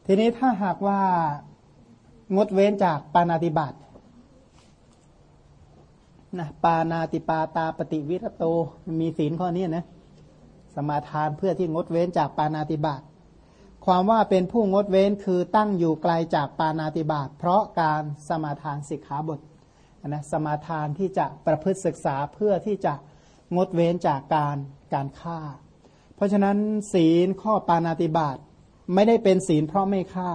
ทีนี้ถ้าหากว่างดเว้นจากปาณาติบาตนะปาณาติปาตาปฏิวิรโตมีศีลข้อนี้นะสมาทานเพื่อที่งดเว้นจากปาณาติบาตความว่าเป็นผู้งดเว้นคือตั้งอยู่ไกลจากปาณาติบาตเพราะการสมาทานสิกขาบทนะสมาทานที่จะประพฤติศึกษาเพื่อที่จะงดเว้นจากการฆ่าเพราะฉะนั้นศีลข้อปาณาติบาตไม่ได้เป็นศีลเพราะไม่ฆ่า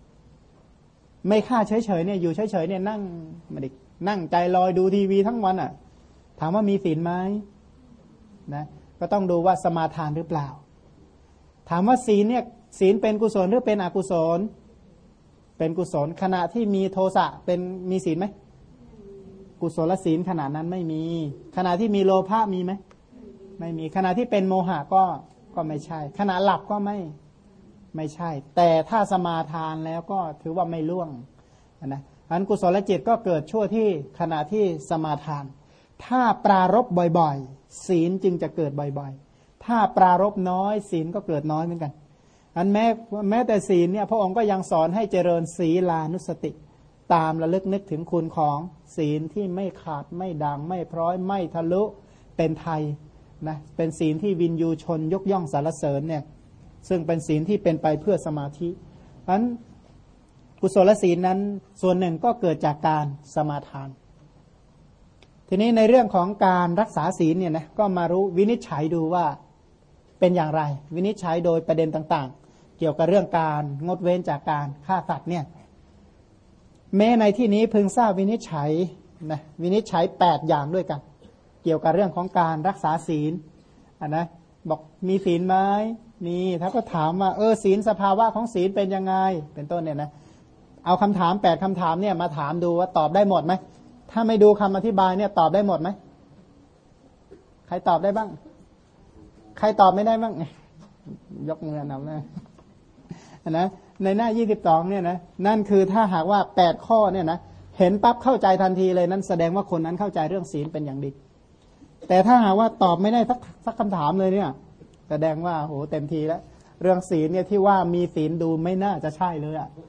เฉยๆเนี่ยอยู่เฉยๆเนี่ยนั่งไม่ได้นั่งใจลอยดูทีวีทั้งวันอ่ะถามว่ามีศีลไหมนะก็ต้องดูว่าสมาทานหรือเปล่าถามว่าศีลเนี่ยศีลเป็นกุศลหรือเป็นอกุศลเป็นกุศลขณะที่มีโทสะเป็นมีศีลไหมกุศลศีลขณะนั้นไม่มีขณะที่มีโลภะมีไหมไม่มีขณะที่เป็นโมหะก็ไม่ใช่ขณะหลับก็ไม่ใช่แต่ถ้าสมาทานแล้วก็ถือว่าไม่ล่วงนะอันกุศลจิตก็เกิดชั่วที่ขณะที่สมาทานถ้าปรารภบ่อยๆศีลจึงจะเกิดบ่อยๆถ้าปรารภน้อยศีลก็เกิดน้อยเหมือนกันอันแม้แต่ศีลเนี่ยพระองค์ก็ยังสอนให้เจริญศีลานุสติตามระลึกนึกถึงคุณของศีลที่ไม่ขาดไม่ด่างไม่พร้อยไม่ทะลุเป็นไทยนะเป็นศีลที่วินยูชนยกย่องสรรเสริญเนี่ยซึ่งเป็นศีลที่เป็นไปเพื่อสมาธิอันกุศลศีลนั้นส่วนหนึ่งก็เกิดจากการสมาทานทีนี้ในเรื่องของการรักษาศีลเนี่ยนะก็มารู้วินิจฉัยดูว่าเป็นอย่างไรวินิจฉัยโดยประเด็นต่างๆเกี่ยวกับเรื่องการงดเว้นจากการฆ่าสัตว์เนี่ยแม้ในที่นี้พึงทราบวินิจฉัยนะวินิจฉัย8อย่างด้วยกันเกี่ยวกับเรื่องของการรักษาศีลนะบอกมีศีลไหมมีถ้าก็ถามว่าศีลสภาวะของศีลเป็นยังไงเป็นต้นเนี่ยนะเอาคำถาม8คำถามเนี่ยมาถามดูว่าตอบได้หมดไหมถ้าไม่ดูคำอธิบายเนี่ยตอบได้หมดไหมใครตอบได้บ้างใครตอบไม่ได้บ้างยกมือนำนะนะในหน้า22เนี่ยนะนั่นคือถ้าหากว่า8ข้อเนี่ยนะเห็นปั๊บเข้าใจทันทีเลยนั้นแสดงว่าคนนั้นเข้าใจเรื่องศีลเป็นอย่างดีแต่ถ้าหากว่าตอบไม่ได้สักคำถามเลยเนี่ยแสดงว่าโหเต็มทีแล้วเรื่องศีลเนี่ยที่ว่ามีศีลดูไม่น่าจะใช่เลยอ่ะ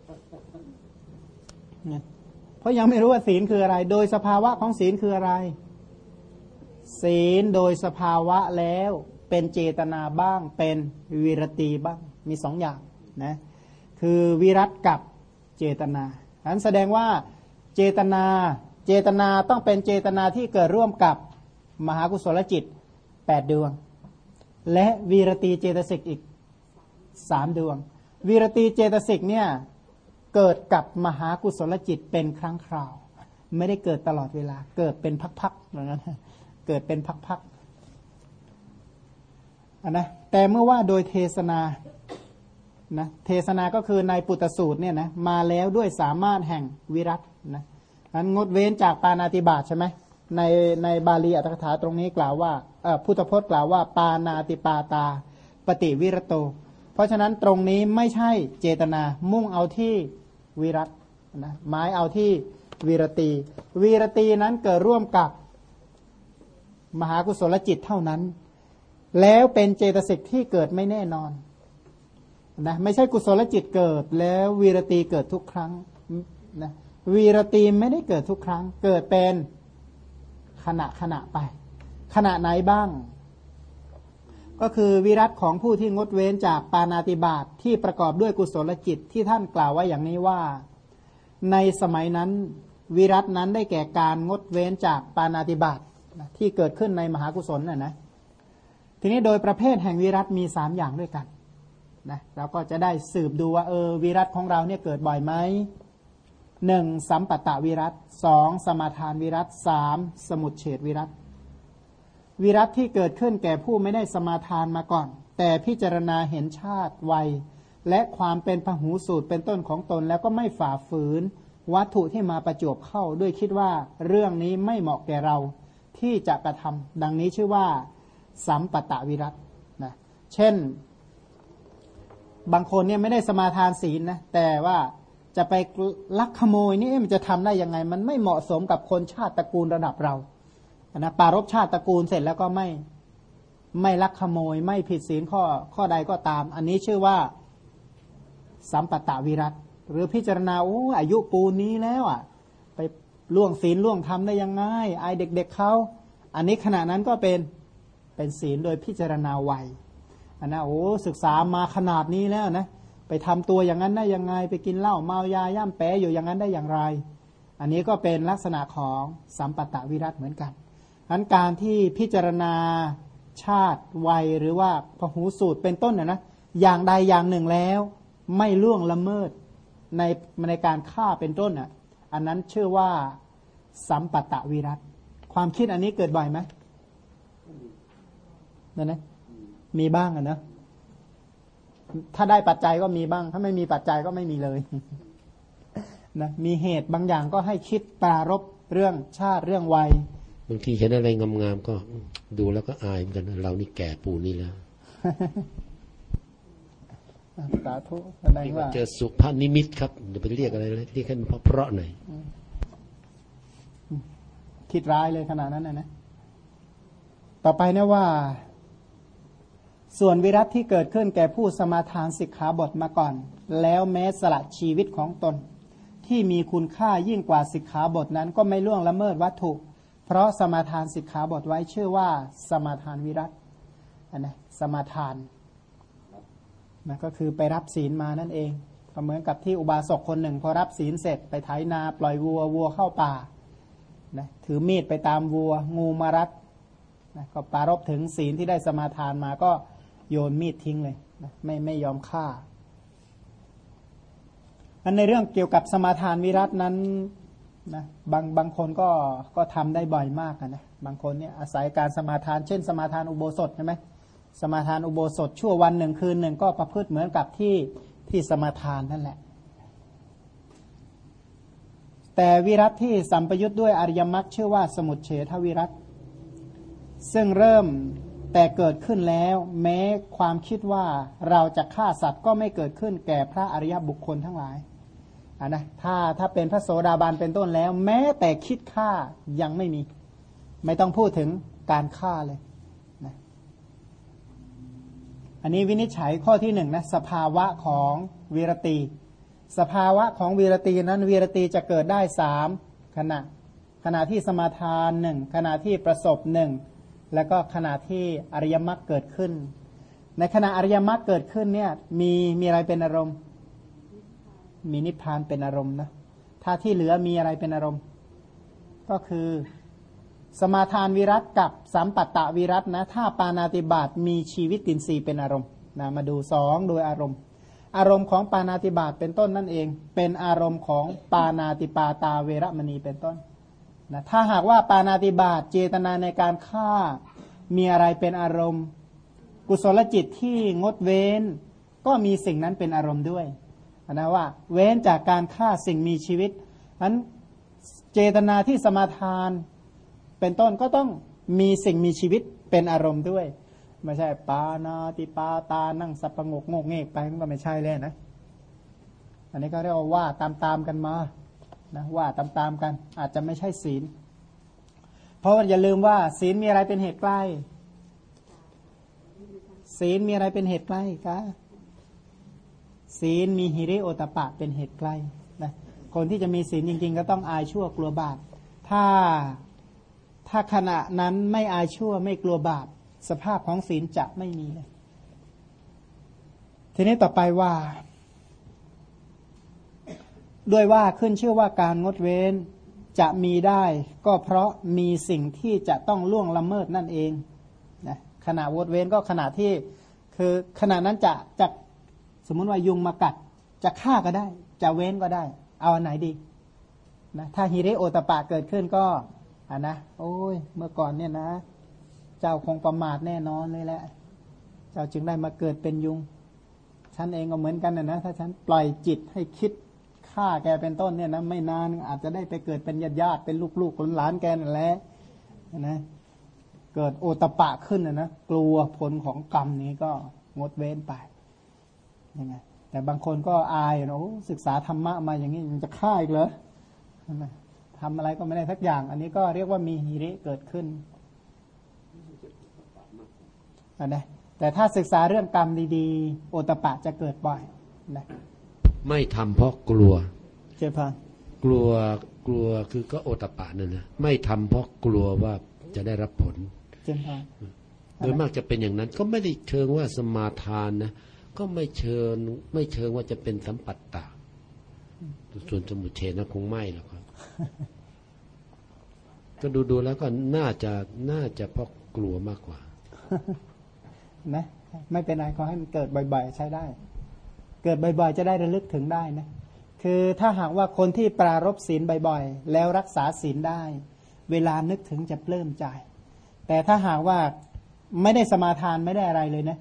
เพราะยังไม่รู้ว่าศีลคืออะไรโดยสภาวะของศีลคืออะไรศีลโดยสภาวะแล้วเป็นเจตนาบ้างเป็นวิรติบ้างมี2 อย่างนะคือวิรัตกับเจตนานั้นแสดงว่าเจตนาต้องเป็นเจตนาที่เกิดร่วมกับมหากุศลจิต8 ดวงและวีรตีเจตสิกอีก3 ดวงวีรตีเจตสิกเนี่ยเกิดกับมหากุศลจิตเป็นครั้งคราวไม่ได้เกิดตลอดเวลาเกิดเป็นพักๆอย่างนั้นเกิดเป็นพักๆนะแต่เมื่อว่าโดยเทศนานะเทศนาก็คือในปุตตสูตรเนี่ยนะมาแล้วด้วยสามารถแห่งวิรัตนะนั้นงดเว้นจากปาณาติบาตใช่ไหมในบาลีอัตถกถาตรงนี้กล่าวว่าพุทธพจน์กล่าวว่าปาณาติปาตาปฏิวิรโตเพราะฉะนั้นตรงนี้ไม่ใช่เจตนามุ่งเอาที่วิรัตนะหมายเอาที่วิรตีวิรตีนั้นเกิดร่วมกับมหากุศลจิตเท่านั้นแล้วเป็นเจตสิกที่เกิดไม่แน่นอนนะไม่ใช่กุศลจิตเกิดแล้ววีรตีเกิดทุกครั้งนะวีรตีไม่ได้เกิดทุกครั้งเกิดเป็นขณะไปขณะไหนบ้างก็คือวิรัตของผู้ที่งดเว้นจากปาณาติบาตที่ประกอบด้วยกุศลจิตที่ท่านกล่าวไว้อย่างนี้ว่าในสมัยนั้นวิรัตนั้นได้แก่การงดเว้นจากปาณาติบาตที่เกิดขึ้นในมหากุศลนะทีนี้โดยประเภทแห่งวิรัตมี3 อย่างด้วยกันนะเราก็จะได้สืบดูว่าวิรัตของเราเนี่ยเกิดบ่อยไหม1สัมปัตตวิรัต2สมาทานวิรัต3สมุจเฉทวิรัตวิรัตที่เกิดขึ้นแก่ผู้ไม่ได้สมาทานมาก่อนแต่พิจารณาเห็นชาติวัยและความเป็นพหูสูตรเป็นต้นของตนแล้วก็ไม่ฝ่าฝืนวัตถุที่มาประจวบเข้าด้วยคิดว่าเรื่องนี้ไม่เหมาะแก่เราที่จะกระทำดังนี้ชื่อว่าสัมปัตตวิรัตนะเช่นบางคนเนี่ยไม่ได้สมาทานศีลนะแต่ว่าจะไปลักขโมยนี่มันจะทำได้ยังไงมันไม่เหมาะสมกับคนชาติตระกูลระดับเรานะปารภชาติตระกูลเสร็จแล้วก็ไม่ลักขโมยไม่ผิดศีลข้อใดก็ตามอันนี้ชื่อว่าสัมปตะวิรัตหรือพิจารณาโอ้อายุปูนนี้แล้วอ่ะไปล่วงศีลล่วงธรรมได้ยังไงไอเด็กๆเขาอันนี้ขณะนั้นก็เป็นศีลโดยพิจารณาวัยอันนะโอ้ศึกษามาขนาดนี้แล้วนะไปทำตัวอย่างนั้นได้ยังไงไปกินเหล้าเมายาย่ำแปะอยู่อย่างนั้นได้อย่างไรอันนี้ก็เป็นลักษณะของสัมปตะวิรัตเหมือนกันอันการที่พิจารณาชาติวัยหรือว่าพหูสูตรเป็นต้นนะอย่างใดอย่างหนึ่งแล้วไม่ล่วงละเมิดในการฆ่าเป็นต้นอ่ะอันนั้นชื่อว่าสัมปตะวิรัตความคิดอันนี้เกิดบ่อยไหมนั่นนะมีบ้างอ่ะนะถ้าได้ปัจจัยก็มีบ้างถ้าไม่มีปัจจัยก็ไม่มีเลยนะมีเหตุบางอย่างก็ให้คิดปรารภเรื่องชาติเรื่องวัยบางทีเห็นอะไรงามๆก็ดูแล้วก็อายเหมือนกันเรานี่แก่ปูนี่แล้วสาธุแสดงว่าเจอสุภาพนิมิตครับเดี๋ยวไปเรียกอะไรเลยเรียกให้มันเพราะๆหน่อยคิดร้ายเลยขนาดนั้นนะต่อไปนะว่าส่วนวิรัติที่เกิดขึ้นแก่ผู้สมาทานสิกขาบทมาก่อนแล้วแม้สละชีวิตของตนที่มีคุณค่ายิ่งกว่าสิกขาบทนั้นก็ไม่ล่วงละเมิดวัตถุเพราะสมาทานสิกขาบทไว้ชื่อว่าสมาทานวิรัติอันนะสมาทานนะก็คือไปรับศีลมานั่นเองก็เหมือนกับที่อุบาสกคนหนึ่งพอรับศีลเสร็จไปไถนาปล่อยวัวเข้าป่านะถือมีดไปตามวัวงูมารัดนะก็ปรารภถึงศีลที่ได้สมาทานมาก็โยนมีดทิ้งเลยนะไม่ยอมฆ่าอันในเรื่องเกี่ยวกับสมาทานวิรัตินั้นนะบางคนก็ทำได้บ่อยมากนะบางคนเนี่ยอาศัยการสมาทานเช่นสมาทานอุโบสถใช่ไหมสมาทานอุโบสถชั่ววันหนึ่งคืนหนึ่งก็ประพฤติเหมือนกับที่สมาทานนั่นแหละแต่วิรัติที่สัมปยุทธ์ด้วยอริยมรรคชื่อว่าสมุจเฉทวิรัติซึ่งเริ่มแต่เกิดขึ้นแล้วแม้ความคิดว่าเราจะฆ่าสัตว์ก็ไม่เกิดขึ้นแก่พระอริยบุคคลทั้งหลายนะถ้าเป็นพระโสดาบันเป็นต้นแล้วแม้แต่คิดฆ่ายังไม่ต้องพูดถึงการฆ่าเลยนะอันนี้วินิจฉัยข้อที่หนึ่งนะสภาวะของวีรตีสภาวะของวีรตีนั้นวีรตีจะเกิดได้3ขณะที่สมาทาน1ขณะที่ประสบ1แล้วก็ขณะที่อริยมรรคเกิดขึ้นในขณะอริยมรรคเกิดขึ้นเนี่ยมีอะไรเป็นอารมณ์มีนิพพานเป็นอารมณ์นะถ้าที่เหลือมีอะไรเป็นอารมณ์ก็คือสมาทานวิรัตกับสัมปัตตวิรัตนะถ้าปาณาติบาตมีชีวิตตินทรีย์เป็นอารมณ์นะมาดู2โดยอารมณ์ของปาณาติบาตเป็นต้นนั่นเองเป็นอารมณ์ของปาณาติปาตาเวรมณีเป็นต้นนะถ้าหากว่าปาณาติบาตเจตนาในการฆ่ามีอะไรเป็นอารมณ์กุศลจิตที่งดเว้นก็มีสิ่งนั้นเป็นอารมณ์ด้วยนะว่าเว้นจากการฆ่าสิ่งมีชีวิตนั้นเจตนาที่สมาทานเป็นต้นก็ต้องมีสิ่งมีชีวิตเป็นอารมณ์ด้วยไม่ใช่ปานาติปาตานั่งสับประงกงกเงกไปมันก็ไม่ใช่เลยนะอันนี้ก็เรียกว่าตามกันมานะว่าตามกันอาจจะไม่ใช่ศีลเพราะอย่าลืมว่าศีลมีอะไรเป็นเหตุใกล้ศีลมีอะไรเป็นเหตุใกล้คะศีลมีหิริโอตปะเป็นเหตุใกล้นะคนที่จะมีศีลจริงๆก็ต้องอายชั่วกลัวบาปถ้าขณะนั้นไม่อายชั่วไม่กลัวบาปสภาพของศีลจะไม่มีเลยทีนี้ต่อไปว่าด้วยว่าขึ้นชื่อว่าการงดเว้นจะมีได้ก็เพราะมีสิ่งที่จะต้องล่วงละเมิดนั่นเองนะขณะงดเว้นก็ขณะที่คือขณะนั้นจะสมมุติว่ายุงมากัดจะฆ่าก็ได้จะเว้นก็ได้เอาอันไหนดีนะถ้าหิริโอตปะเกิดขึ้นก็นะโอ้ยเมื่อก่อนเนี่ยนะเจ้าคงประมาทแน่นอนเลยแหละเจ้าจึงได้มาเกิดเป็นยุงฉันเองก็เหมือนกันนะถ้าฉันปล่อยจิตให้คิดฆ่าแกเป็นต้นเนี่ยนะไม่นานอาจจะได้ไปเกิดเป็นญาติเป็นลูกๆหลานแกนั่นแหละนะเกิดโอตปะขึ้นนะกลัวผลของกรรมนี้ก็งดเว้นไปยังไงแต่บางคนก็อายนะศึกษาธรรมะมาอย่างนี้มันจะฆ่าอีกเหรอทำอะไรก็ไม่ได้สักอย่างอันนี้ก็เรียกว่ามีหิริเกิดขึ้นนะแต่ถ้าศึกษาเรื่องกรรมดีๆโอตปะจะเกิดบ่อยนะไม่ทำเพราะกลัวเจ้าค่ะกลัวคือก็โอตปะนั่นนะไม่ทำเพราะกลัวว่าจะได้รับผลเจ้าค่ะโดยมากจะเป็นอย่างนั้นก็ไม่ได้เชิงว่าสมาทานนะก็ไม่เชิงว่าจะเป็นสัมปัตตะส่วนสมุทเฉทนะคงไม่หรอกครับก็ดูแล้วก็น่าจะเพราะกลัวมากกว่านะไม่เป็นไรขอให้มันเกิดบ่อยๆใช้ได้เกิดบ่อยๆจะได้ระลึกถึงได้นะคือถ้าหากว่าคนที่ปรารภศีลบ่อยๆแล้วรักษาศีลได้เวลานึกถึงจะปลื้มใจแต่ถ้าหากว่าไม่ได้สมาทานไม่ได้อะไรเลยนะ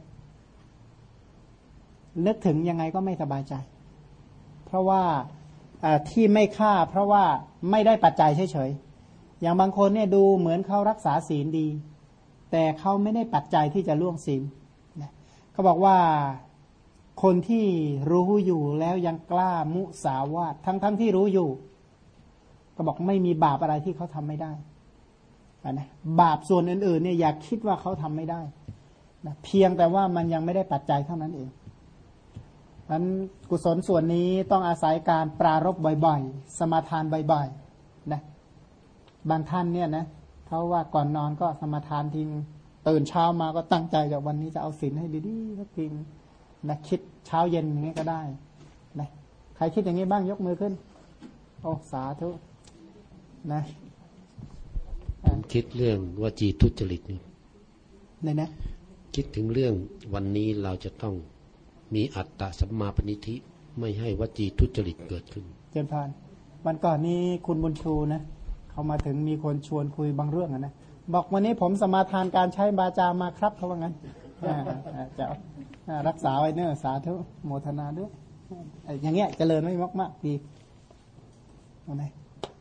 นึกถึงยังไงก็ไม่สบายใจเพราะว่าที่ไม่ฆ่าเพราะว่าไม่ได้ปัจจัยเฉยๆอย่างบางคนเนี่ยดูเหมือนเขารักษาศีลดีแต่เขาไม่ได้ปัจจัยที่จะล่วงศีลนะเขาบอกว่าคนที่รู้อยู่แล้วยังกล้ามุสาวาททั้งที่รู้อยู่ก็บอกไม่มีบาปอะไรที่เขาทำไม่ได้นะบาปส่วนอื่นๆเนี่ยอย่าคิดว่าเขาทำไม่ได้นะเพียงแต่ว่ามันยังไม่ได้ปัจจัยเท่านั้นเองนั้นกุศลส่วนนี้ต้องอาศัยการปรารภบ่อยๆสมาทานบ่อยๆนะบางท่านเนี่ยนะเขาว่าก่อนนอนก็สมาทานทิ้งตื่นเช้ามาก็ตั้งใจจากวันนี้จะเอาศีลให้ดีๆสักทีนะคิดเช้าเย็นอย่างนี้ก็ได้นะใครคิดอย่างนี้บ้างยกมือขึ้นโอ้สาธุนะคิดเรื่องวจีทุจริตนี่เลยนะคิดถึงเรื่องวันนี้เราจะต้องมีอัตตสัมมาปณิธิไม่ให้วจีทุจริตเกิดขึ้นเจริญพรวันก่อนนี้คุณบุญชูนะเขามาถึงมีคนชวนคุยบางเรื่องนะบอกวันนี้ผมสมาทานการใช้บาจามาครับเขาว่างั้นจะรักษาไว้เนื้อสาธุโมทนาด้วยอย่างเงี้ยเจริญไม่มากๆดีเอาไหน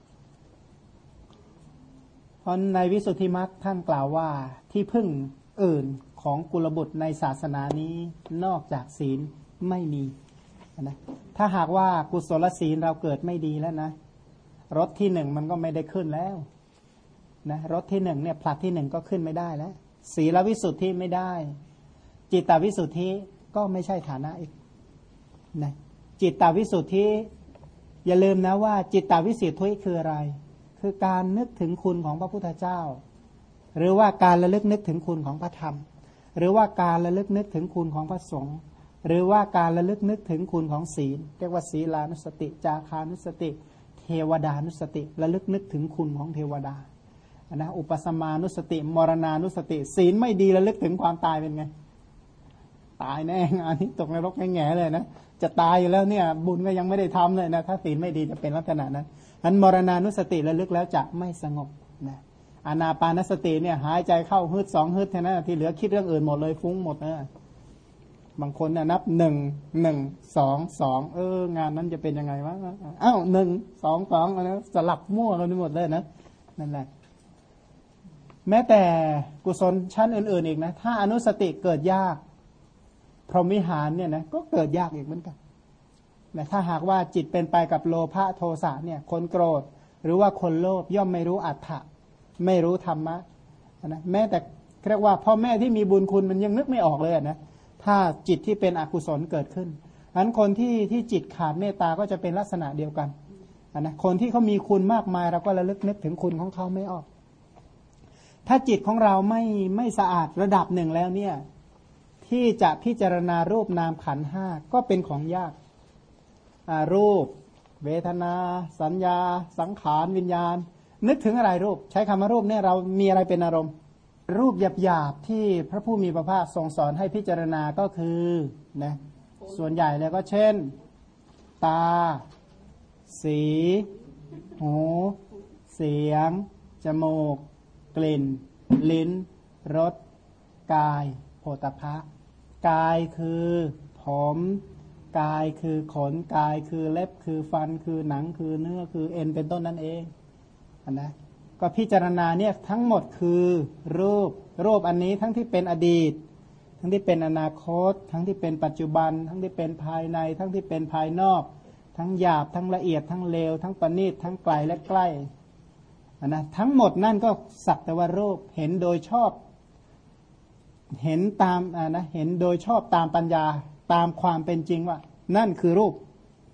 เพราะในวิสุทธิมรรคท่านกล่าวว่าที่พึ่งอื่นของกุลบุตรในศาสนานี้นอกจากศีลไม่มีนะถ้าหากว่ากุศลศีลเราเกิดไม่ดีแล้วนะรถที่หนึ่งมันก็ไม่ได้ขึ้นแล้วนะรถที่หนึ่งเนี่ยผลัดที่หนึ่งก็ขึ้นไม่ได้แล้วศีลวิสุทธิไม่ได้จิตตวิสุทธิก็ไม่ใช่ฐานะอีกนะจิตตวิสุทธิอย่าลืมนะว่าจิตตวิสุทธิคืออะไรคือการนึกถึงคุณของพระพุทธเจ้าหรือว่าการระลึกนึกถึงคุณของพระธรรมหรือว่าการระลึกนึกถึงคุณของพระสงฆ์หรือว่าการระลึกนึกถึงคุณของศีลเรียกว่าศีลานุสติจาคานุสติเทวดานุสติระลึกนึกถึงคุณของเทวดานะอุปสมานุสติมรณานุสติศีลไม่ดีระลึกถึงความตายเป็นไงตายแน่อันนี้ตกนรกแง่ๆเลยนะจะตายอยู่แล้วเนี่ยบุญก็ยังไม่ได้ทำเลยนะถ้าศีลไม่ดีจะเป็นลักษณะนั้นอันมรณานุสติระลึกแล้วจะไม่สงบนะอานาปานสติเนี่ยหายใจเข้าฮึด2ฮึดแค่นั้นที่เหลือคิดเรื่องอื่นหมดเลยฟุ้งหมดนะบางคนเนี่ยนับ1 1 2 2งานนั้นจะเป็นยังไงวะอ้าว1 2 2นะสลับมั่วกันไปหมดเลยนะนั่นแหละแม้แต่กุศลชั้นอื่นๆอีกนะถ้าอนุสติเกิดยากพรหมวิหารเนี่ยนะก็เกิดยากอีกเหมือนกันแต่ถ้าหากว่าจิตเป็นไปกับโลภะโทสะเนี่ยคนโกรธหรือว่าคนโลภย่อมไม่รู้อัตถะไม่รู้ธรรมะนะแม้แต่เรียกว่าพ่อแม่ที่มีบุญคุณมันยังนึกไม่ออกเลยนะถ้าจิตที่เป็นอกุศลเกิดขึ้นอันคนที่จิตขาดเมตตาก็จะเป็นลักษณะเดียวกันนะคนที่เขามีคุณมากมายเราก็ระลึกนึกถึงคุณของเขาไม่ออกถ้าจิตของเราไม่สะอาดระดับหนึ่งแล้วเนี่ยที่จะพิจารณารูปนามขันธ์5ก็เป็นของยากรูปเวทนาสัญญาสังขารวิญญาณนึกถึงอะไรรูปใช้คำว่ารูปเนี่ยเรามีอะไรเป็นอารมณ์รูปหยาบๆที่พระผู้มีพระภาคทรงสอนให้พิจารณาก็คือนะส่วนใหญ่เลยก็เช่นตาสีหูเสียงจมูกกลิ่นลิ้นรสกายโผฏฐัพพะกายคือผมกายคือขนกายคือเล็บคือฟันคือหนังคือเนื้อคือเอ็นเป็นต้นนั่นเองนะก็พิจารณาเนี่ยทั้งหมดคือรูปอันนี้ทั้งที่เป็นอดีตทั้งที่เป็นอนาคตทั้งที่เป็นปัจจุบันทั้งที่เป็นภายในทั้งที่เป็นภายนอกทั้งหยาบทั้งละเอียดทั้งเลวทั้งประณีตทั้งไกลและใกล้นะทั้งหมดนั่นก็สักแต่ว่ารูปเห็นโดยชอบเห็นตามนะเห็นโดยชอบตามปัญญาตามความเป็นจริงว่านั่นคือรูป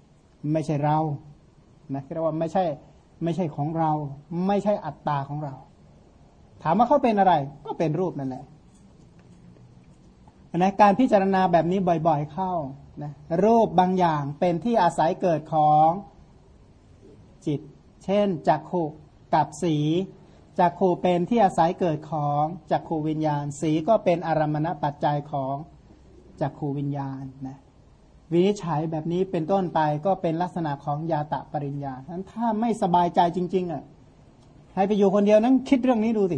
ไม่ใช่เรานะเรียกว่าไม่ใช่ของเราไม่ใช่อัตตาของเราถามว่าเขาเป็นอะไรก็เป็นรูปนั่นแหละนะการพิจารณาแบบนี้บ่อยๆเข้านะรูปบางอย่างเป็นที่อาศัยเกิดของจิตเช่นจักขุกับสีจักขุเป็นที่อาศัยเกิดของจักขูวิญญาณสีก็เป็นอารมณปัจจัยของจักขูวิญญาณนะวินิจฉัยแบบนี้เป็นต้นไปก็เป็นลักษณะของญาตะปริญญาฉะนั้นถ้าไม่สบายใจจริงๆอ่ะให้ไปอยู่คนเดียวนั้นคิดเรื่องนี้ดูสิ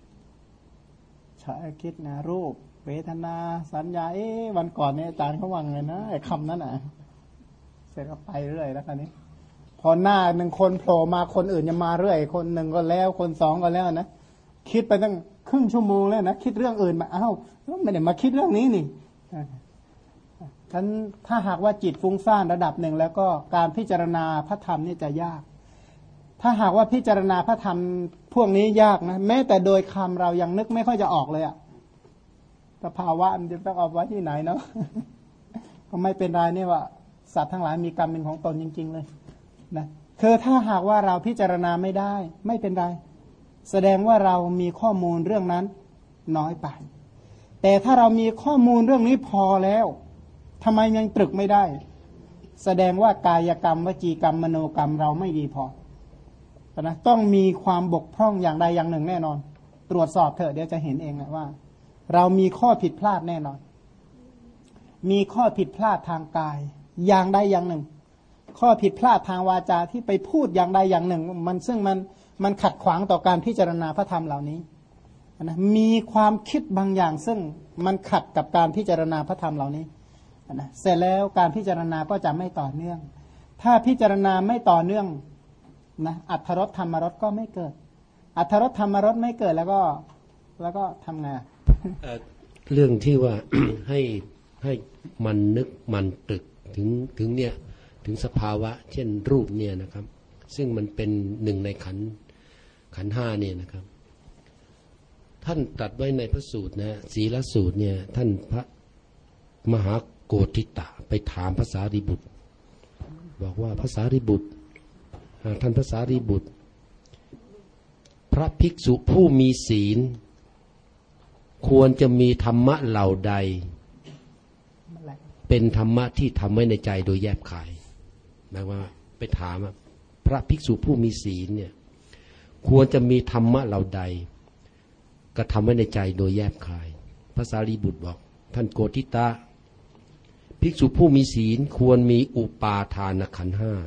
คิดนะรูปเวทนาสัญญาวันก่อนเนี่ยอาจารย์เขาว่าไงนะไอ้คำนั้นอ่ะเสร็จก็ไปเรื่อยแล้วกันนี้พอหน้าหนึ่งคนโผล่มาคนอื่นจะมาเรื่อยคนหนึ่งก็แล้วคนสองก็แล้วนะคิดไปตั้งครึ่งชั่วโมงแล้วนะคิดเรื่องอื่นมาไม่ได้มาคิดเรื่องนี้นี่ฉันถ้าหากว่าจิตฟุ้งซ่านระดับหนึ่งแล้วก็การพิจารณาพระธรรมนี่จะยากถ้าหากว่าพิจารณาพระธรรมพวกนี้ยากนะแม้แต่โดยคำเรายังนึกไม่ค่อยจะออกเลยอะสภาวะมันจะต้องเอาไว้ที่ไหนเนาะ ก็ไม่เป็นไรนี่ว่าสัตว์ทั้งหลายมีกรรมเป็นของตนจริงๆเลยนะคือถ้าหากว่าเราพิจารณาไม่ได้ไม่เป็นไรแสดงว่าเรามีข้อมูลเรื่องนั้นน้อยไปแต่ถ้าเรามีข้อมูลเรื่องนี้พอแล้วทำไมยังตรึกไม่ได้แสดงว่ากายกรรมวจีกรรมมโนกรรมเราไม่ดีพอนะต้องมีความบกพร่องอย่างใดอย่างหนึ่งแน่นอนตรวจสอบเถอะเดี๋ยวจะเห็นเองนะว่าเรามีข้อผิดพลาดแน่นอนมีข้อผิดพลาดทางกายอย่างใดอย่างหนึ่งข้อผิดพลาดทางวาจาที่ไปพูดอย่างใดอย่างหนึ่งซึ่งมันขัดขวางต่อการพิจารณาพระธรรมเหล่านี้นะมีความคิดบางอย่างซึ่งมันขัดกับการพิจารณาพระธรรมเหล่านี้นะเสร็จแล้วการพิจารณาก็จะไม่ต่อเนื่องถ้าพิจารณาไม่ต่อเนื่องนะอรรถรสธรรมรสก็ไม่เกิดอรรถรสธรรมรสไม่เกิดแล้วก็ทำไงเรื่องที่ว่า ให้มันนึกมันตรึกถึงเนี่ยถึงสภาวะเช่นรูปเนี่ยนะครับซึ่งมันเป็นหนึ่งในขันธ์ห้าเนี่ยนะครับท่านตรัสไว้ในพระสูตรนะศีลสูตรเนี่ยท่านพระมหาโกฏิตะไปถามภาษาริบุตรบอกว่าภาษาริบุตรท่านภาษาริบุตรพระภิกษุผู้มีศีลควรจะมีธรรมะเหล่าใดเป็นธรรมะที่ทำไว้ในใจโดยแยบคายหมายว่าไปถามพระภิกษุผู้มีศีลเนี่ยควรจะมีธรรมะเหล่าใดกระทำไว้ในใจโดยแยบคายพระสารีบุตรบอกท่านโกฏิตะภิกษุผู้มีศีลควรมีอุปาทานขันธ์ห้า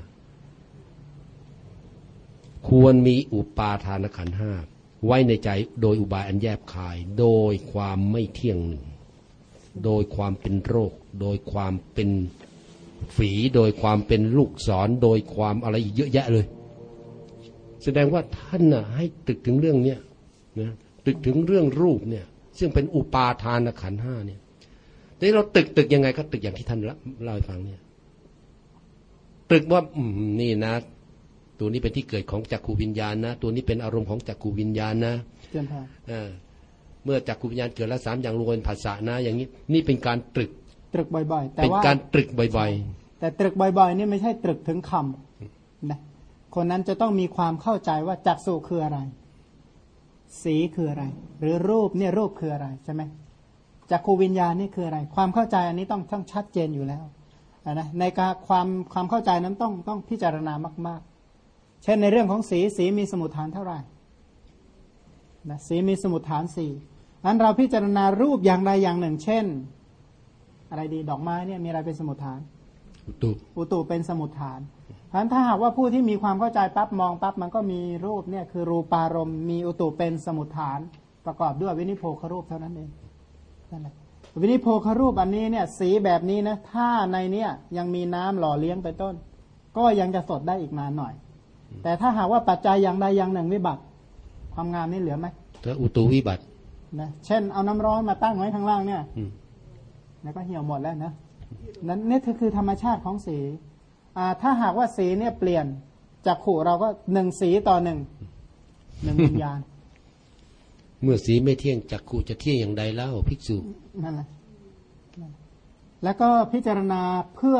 ควรมีอุปาทานขันธ์ห้าไว้ในใจโดยอุบายอันแยบคายโดยความไม่เที่ยงหนึ่งโดยความเป็นโรคโดยความเป็นฝีโดยความเป็นลูกศรโดยความอะไรอีกเยอะแยะเลยแสดงว่าท่านน่ะให้ตึกถึงเรื่องเนี้ยนะตึกถึงเรื่องรูปเนี่ยซึ่งเป็นอุปาทานขันธ์ห้าเนี่ยแต่เราตึกยังไงก็ตึกอย่างที่ท่านเล่าให้ฟังเนี่ยตึกว่านี่นะตัวนี้เป็นที่เกิดของจักขูวิญญาณนะตัวนี้เป็นอารมณ์ของจักขูวิญญาณนะเมื่อจักขูวิญญาณเกิดแล้ว3อย่างรวมเป็นผัสสะนะอย่างนี้นี่เป็นการตรึกบ่อยๆแต่ว่าเป็นการตรึกบ่อยๆแต่ตรึกบ่อยๆนี่ไม่ใช่ตรึกถึงคำนะคนนั้นจะต้องมีความเข้าใจว่าจักษุคืออะไรสีคืออะไรหรือรูปเนี่ยรูปคืออะไรใช่ไหมจักขูวิญญาณนี่คืออะไรความเข้าใจอันนี้ต้องชัดเจนอยู่แล้วนะในการความเข้าใจนั้นต้องพิจารณามากๆเช่นในเรื่องของสีมีสมุฏฐานเท่าไหร่นะสีมีสมุฏฐาน4นั้นเราพิจารณารูปอย่างใดอย่างหนึ่งเช่นอะไรดีดอกไม้เนี่ยมีอะไรเป็นสมุฏฐานอุตุเป็นสมุฏฐานเพราะฉะนั้นถ้าหากว่าผู้ที่มีความเข้าใจปั๊บมองปั๊บมันก็มีรูปเนี่ยคือรูปารมณ์มีอุตุเป็นสมุฏฐานประกอบด้วยวินิโพครูปเท่านั้นเองนั่นแหละวินิโพครูปอันนี้เนี่ยสีแบบนี้นะถ้าในเนี้ยยังมีน้ำหล่อเลี้ยงไปต้นก็ยังจะสดได้อีกนานหน่อยแต่ถ้าหากว่าปัจจัยอย่างใดอย่างหนึ่งวิบัติความงามนี่เหลือไหมถ้าอุตุวิบัตินะเช่นเอาน้ำร้อนมาตั้งไว้ข้างล่างเนี่ยแล้วก็เหี่ยวหมดแล้วนะนั้นนี่คือธรรมชาติของสีถ้าหากว่าสีเนี่ยเปลี่ยนจากขู่เราก็1สีต่อ1วิญญาณเมื่อสีไม่เที่ยงจักขุจะเที่ยงอย่างใดเล่าภิกษุนั่นแหละแล้วก็พิจารณาเพื่อ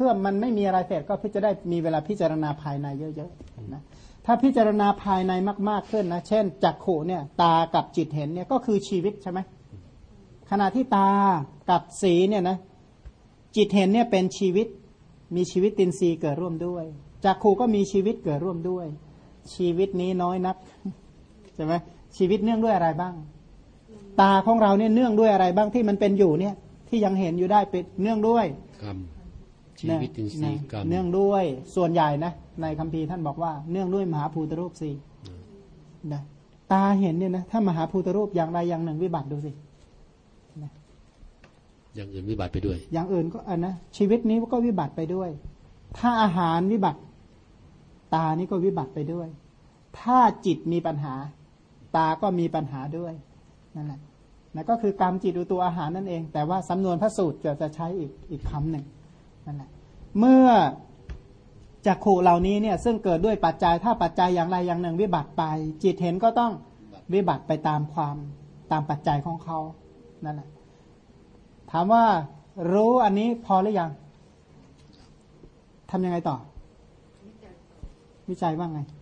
พื่อมันไม่มีอะไรเสร็จก็เพื่อจะได้มีเวลาพิจารณาภายในเยอะๆนะถ้าพิจารณาภายในมากๆขึ้นนะเช่นจักขุเนี่ยตากับจิตเห็นเนี่ยก็คือชีวิตใช่ไหมขณะที่ตากับสีเนี่ยนะจิตเห็นเนี่ยเป็นชีวิตมีชีวิตตินทรีย์เกิดร่วมด้วยจักขุก็มีชีวิตเกิดร่วมด้วยชีวิตนี้น้อยนักใช่ไหมชีวิตเนื่องด้วยอะไรบ้างตาของเราเนี่ยเนื่องด้วยอะไรบ้างที่มันเป็นอยู่เนี่ยที่ยังเห็นอยู่ได้เป็นเนื่องด้วยกรรมชีวิตตินทรีย์กรรมเนื่องด้วยส่วนใหญ่นะในคัมภีร์ท่านบอกว่าเนื่องด้วยมหาภูตรูปสี่นะตาเห็นเนี่ยนะถ้ามหาภูตรูปอย่างใดอย่างหนึ่งวิบัติดูสินะอย่างอื่นวิบัติไปด้วยอย่างอื่นก็นะชีวิตนี้ก็วิบัติไปด้วยถ้าอาหารวิบัติตานี้ก็วิบัติไปด้วยถ้าจิตมีปัญหาตาก็มีปัญหาด้วยนั่นแหละนะก็คือกรรมจิตดูตัวอาหารนั่นเองแต่ว่าสำนวนพระสูตรจะใช้อีกคำหนึ่งนั่นแหละเมื่อจักขุเหล่านี้เนี่ยซึ่งเกิดด้วยปัจจัยถ้าปัจจัยอย่างใดอย่างหนึ่งวิบัติไปจิตเห็นก็ต้องวิบัติไปตามปัจจัยของเขานั่นแหละถามว่ารู้อันนี้พอหรือยังทำยังไงต่อวิจัยว่าไง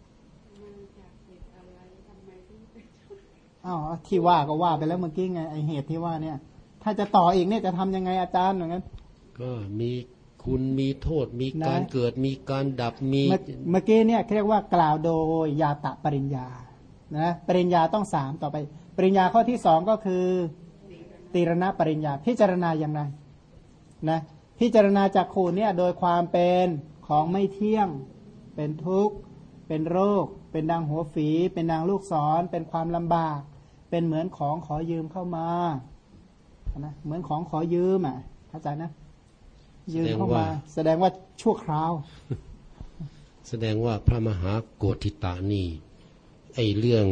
อ้าวที่ว่าก็ว่าไปแล้วเมื่อกี้ไงไอเหตุที่ว่าเนี่ยถ้าจะต่ออีกเนี่ยจะทำยังไงอาจารย์อย่างนั้นก็มีคุณมีโทษมีการเกิดมีการดับมีเมื่อกี้เนี่ยเรียกว่ากล่าวโดยยาตะปริญญานะปริญญาต้อง3ต่อไปปริญญาข้อที่2ก็คือตีรณปริญญาพิจารณาอย่างไรนะพิจารณาจักขุเนี่ยโดยความเป็นของไม่เที่ยงเป็นทุกข์เป็นโรคเป็นดังหัวฝีเป็นดังลูกศรเป็นความลำบากเป็นเหมือนของขอยืมเข้ามานะเหมือนของขอยืมอ่ะเข้าใจนะยืมเข้ามาแสดงว่าชั่วคราวแสดงว่าพระมหาโกฏิตานี่ไอเรื่อง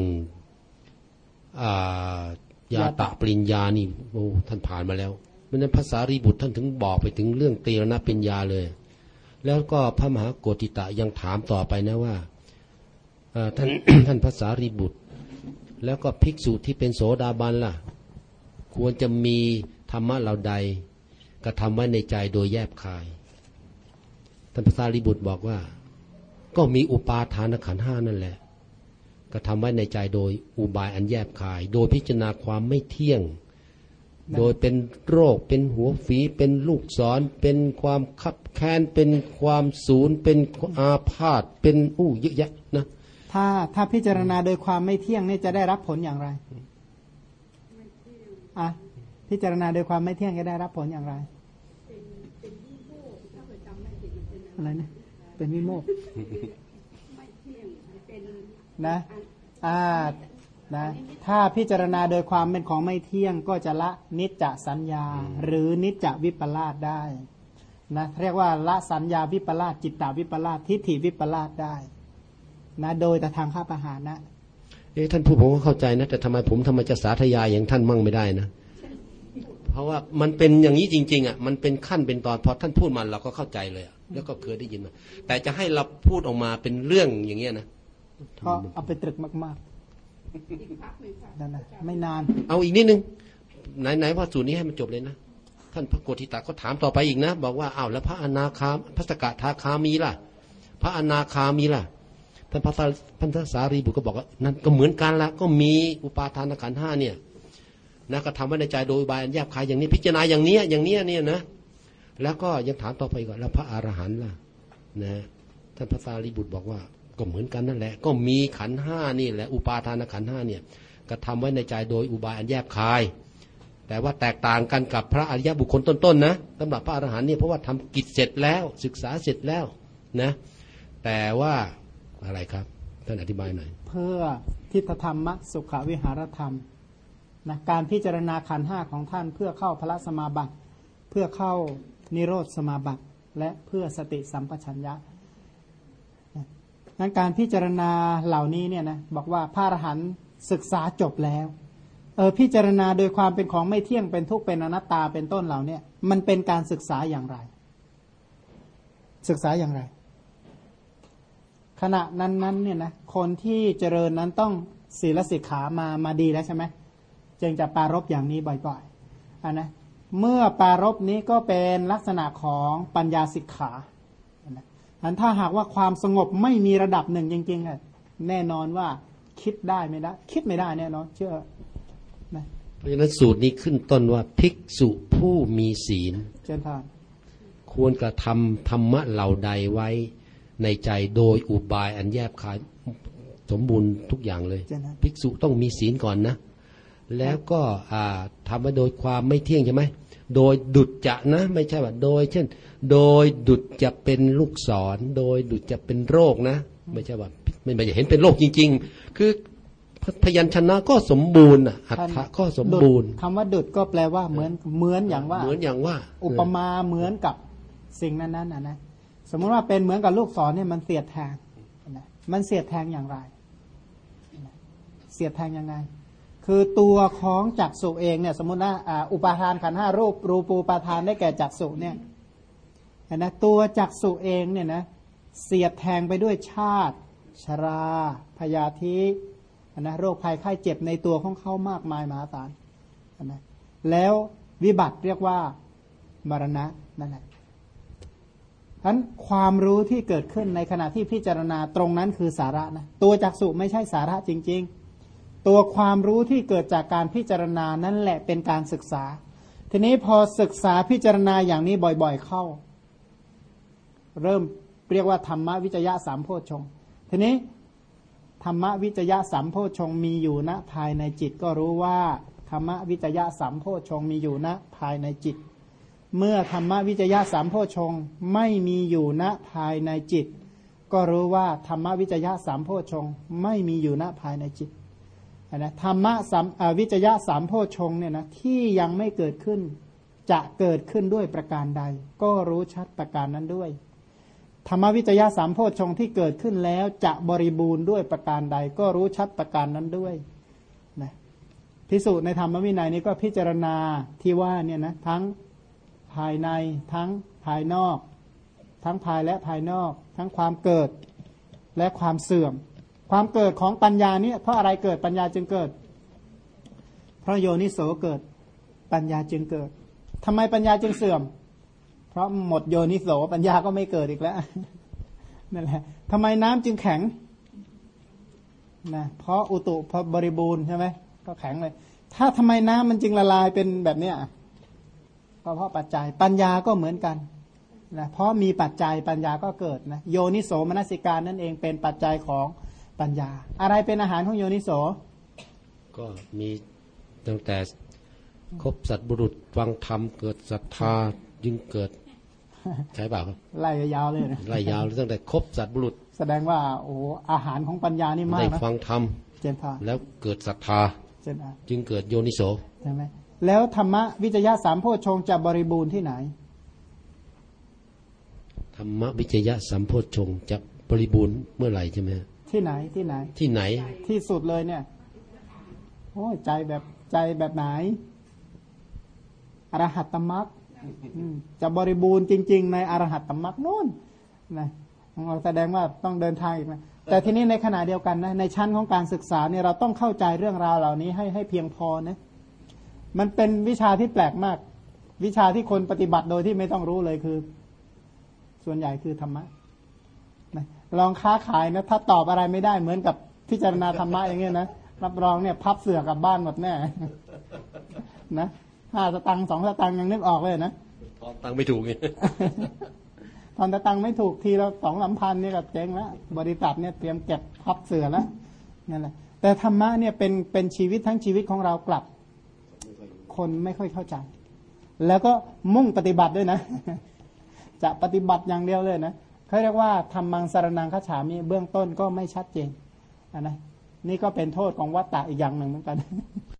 ยาตะปริญญานี่โอ้ท่านผ่านมาแล้วเพราะนั้นภาษารีบุตรท่านถึงบอกไปถึงเรื่องตีรณปริญญาเลยแล้วก็พระมหาโกฏิตะยังถามต่อไปนะว่าท่าน ท่านภาษารีบุตรแล้วก็ภิกษุที่เป็นโสดาบันล่ะควรจะมีธรรมะเหล่าใดกระทำไว้ในใจโดยแยบคายท่านภาษารีบุตรบอกว่าก็มีอุปาทานขันธ์5นั่นแหละกระทำไว้ในใจโดยอุบายอันแยบคายโดยพิจารณาความไม่เที่ยงโดยเป็นโรคเป็นหัวฝีเป็นลูกศรเป็นความคับแค้นเป็นความสูญเป็นอาพาธเป็นเยอะแยะนะถ้าพิจารณาโดยความไม่เที่ยงนี่จะได้รับผลอย่างไรพิจารณาโดยความไม่เที่ยงจะได้รับผลอย่างไรอะไรนะเป็นวิโมกข์นะนะถ้าพิจารณาโดยความเป็นของไม่เที่ยงก็จะละนิจจสัญญาหรือนิจจวิปลาสได้นะเรียกว่าละสัญญาวิปลาสจิตตวิปลาสทิฏฐิวิปลาสได้นะโดยแต่ทางข้าประหารนะท่านผู้ผมก็เข้าใจนะแต่ทำไมจะสาธยายอย่างท่านมั่งไม่ได้นะเพราะว่ามันเป็นอย่างนี้จริงๆอ่ะมันเป็นขั้นเป็นตอนพอท่านพูดมาเราก็เข้าใจเลยแล้วก็เคยได้ยินมาแต่จะให้เราพูดออกมาเป็นเรื่องอย่างเงี้ยนะก็เอาไปตรึกมากๆนั่นนะไม่นานเอาอีกนิดนึงไหนว่าสูตรนี้ให้มันจบเลยนะท่านพระโกฏิตะก็ถามต่อไปอีกนะบอกว่าอ้าวแล้วพระอนาคาพระสกทาคามีล่ะพระอนาคามีล่ะท่านพระสารีบุตรก็บอกว่านั่นก็เหมือนกันละก็มีอุปาทานขันธ์5เนี่ยนะก็ทำไว้ในใจโดยอุบายอันแยบคายอย่างนี้พิจารณาอย่างเนี้ยเนี่ยนะแล้วก็ยังถามต่อไปก่อนแล้วพระอรหันต์ล่ะนะท่านพระสารีบุตรบอกว่าก็เหมือนกันนั่นแหละก็มีขันธ์5นี่แหละอุปาทานขันธ์5เนี่ยก็ทำไว้ในใจโดยอุบายอันแยบคายแต่ว่าแตกต่างกันกับพระอริยบุคคลต้นๆนะสำหรับพระอรหันต์เนี่ยเพราะว่าทำกิจเสร็จแล้วศึกษาเสร็จแล้วนะแต่ว่าอะไรครับท่านอธิบายหน่อยเพื่อทิฏฐธรรมสุขวิหารธรรมนะการพิจารณาขันธ์5ของท่านเพื่อเข้าพระสมาบัติเพื่อเข้านิโรธสมาบัติและเพื่อสติสัมปชัญญะนั้นการพิจารณาเหล่านี้เนี่ยนะบอกว่าพระอรหันต์ศึกษาจบแล้วพิจารณาโดยความเป็นของไม่เที่ยงเป็นทุกข์เป็นอนัตตาเป็นต้นเหล่านี้มันเป็นการศึกษาอย่างไรศึกษาอย่างไรขณะนั้นเนี่ยนะคนที่เจริญนั้นต้องศีลสิกขามาดีแล้วใช่ไหมจึงจะปรารภอย่างนี้บ่อยๆนะเมื่อปรารภนี้ก็เป็นลักษณะของปัญญาสิกขาอันถ้าหากว่าความสงบไม่มีระดับหนึ่งจริงๆแน่นอนว่าคิดได้ไม่ได้คิดไม่ได้แน่นอนเชื่อนะเพราะฉะนั้นสูตรนี้ขึ้นต้นว่าภิกษุผู้มีศีลเจริญพรควรกระทำธรรมะเหล่าใดไว้ในใจโดยอุบายอันแยบคายสมบูรณ์ทุกอย่างเลยภิกษุต้องมีศีลก่อนนะแล้วก็ทำมาโดยความไม่เที่ยงใช่ไหมโดยดุจจะนะไม่ใช่ว่าโดยเช่นโดยดุจจะเป็นลูกศรโดยดุจจะเป็นโรคนะไม่ใช่ว่าไม่ได้เห็นเป็นโรคจริงๆคือพยัญชนะก็สมบูรณ์อัตถะก็สมบูรณ์คำว่าดุจก็แปลว่าเหมือนอย่างว่าอุปมาเหมือนกับสิ่งนั้นๆนะสมมติว่าเป็นเหมือนกับลูกศรเนี่ยมันเสียดแทงมันเสียดแทงอย่างไรเสียดแทงยังไงคือตัวของจักษุเองเนี่ยสมมติว่าอุปาทานขันธ์ห้ารูปูปาทานได้แก่จักษุเนี่ยนะตัวจักษุเองเนี่ยนะเสียดแทงไปด้วยชาติชราพยาธินะโรคภัยไข้เจ็บในตัวของเขามากมายมหาศาลนะแล้ววิบัติเรียกว่ามรณะนั่นแหละฉะนั้นความรู้ที่เกิดขึ้นในขณะที่พิจารณาตรงนั้นคือสาระนะตัวจักษุไม่ใช่สาระจริงๆตัวความรู้ที่เกิดจากการพิจารณานั่นแหละเป็นการศึกษาทีนี้พอศึกษาพิจารณาอย่างนี้บ่อยๆเข้าเริ่มเรียกว่าธรรมวิจยะสามโพชฌงค์ทีนี้ธรรมวิจยะสามโพชฌงค์มีอยู่ณภายในจิตก็รู้ว่าธรรมวิจยะสามโพชฌงค์มีอยู่ณภายในจิตเมื่อธรรมวิจยะสามโพชฌงค์ไม่มีอยู่ณภายในจิตก็รู้ว่าธรรมวิจยะสามโพชฌงค์ไม่มีอยู่ณภายในจิตนะธรรมวิจยะสามโพชฌงค์เนี่ยนะที่ยังไม่เกิดขึ้นจะเกิดขึ้นด้วยประการใดก็รู้ชัดประการนั้นด้วยธรรมวิจยะสามโพชฌงค์ที่เกิดขึ้นแล้วจะบริบูรณ์ด้วยประการใดก็รู้ชัดประการนั้นด้วยนะภิกษุในธรรมวินัยนี้ก็พิจารณาที่ว่าเนี่ยนะทั้งภายในทั้งภายนอกทั้งภายและภายนอกทั้งความเกิดและความเสื่อมความเกิดของปัญญาเนี่ยเพราะอะไรเกิดปัญญาจึงเกิดเพราะโยนิโสเกิดปัญญาจึงเกิดทำไมปัญญาจึงเสื่อมเพราะหมดโยนิโสปัญญาก็ไม่เกิดอีกแล้วนั่นแหละทำไมน้ำจึงแข็งนะเพราะอุตุพอบริบูรณ์ใช่ไหมก็แข็งเลยถ้าทำไมน้ำมันจึงละลายเป็นแบบเนี้ยก็เพราะปัจจัยปัญญาก็เหมือนกันนะเพราะมีปัจจัยปัญญาก็เกิดนะโยนิโสมนสิการนั่นเองเป็นปัจจัยของปัญญาอะไรเป็นอาหารของโยนิโสก็มีตั้งแต่คบสัตบุรุษฟังธรรมเกิดศรัทธาจึงเกิดใช่เปล่าครับไล่ยาวเลยนะไล่ยาวตั้งแต่คบสัตบุรุษแสดงว่าโอ้อาหารของปัญญานี่มากนะได้ฟังธรรมแล้วเกิดศรัทธาจึงเกิดโยนิโสใช่ไหมแล้วธรรมวิจยะสามโพชฌงค์จะบริบูรณ์ที่ไหนธรรมวิจยะสามโพชฌงค์จะบริบูรณ์เมื่อไหร่ใช่ไหมที่ไหนที่สุดเลยเนี่ยโอ้ใจแบบไหนอรหัตตมรรคจะบริบูรณ์จริงๆในอรหัตตมรรคนู่นนะแสดงว่าต้องเดินทางอีกนะแต่ทีนี้ในขณะเดียวกันนะในชั้นของการศึกษาเนี่ยเราต้องเข้าใจเรื่องราวเหล่านี้ให้เพียงพอนะมันเป็นวิชาที่แปลกมากวิชาที่คนปฏิบัติโดยที่ไม่ต้องรู้เลยคือส่วนใหญ่คือธรรมะนะลองค้าขายนะถ้าตอบอะไรไม่ได้เหมือนกับพิจารณาธรรมะอย่างเงี้ยนะรับรองเนี่ยพับเสือกลับบ้านหมดแน่นะ5 สตางค์2 สตางค์ยังนึกออกเลยนะทอนตังค์ไม่ถูกไงทอนตังค์ไม่ถูกทีละ2-3 พันนี่ก็เจ๊งแล้วบริษัทเนี่ยเตรียมเก็บพับเสือแล้วนั่นแหละแต่ธรรมะเนี่ยเป็นชีวิตทั้งชีวิตของเรากลับคนไม่ค่อยเข้าใจแล้วก็มุ่งปฏิบัติด้วยนะจะปฏิบัติอย่างเดียวเลยนะเขาเรียกว่าธัมมังสรณังคัจฉามิเบื้องต้นก็ไม่ชัดเจนนะนี่ก็เป็นโทษของวัฏฏะอีกอย่างหนึ่งเหมือนกัน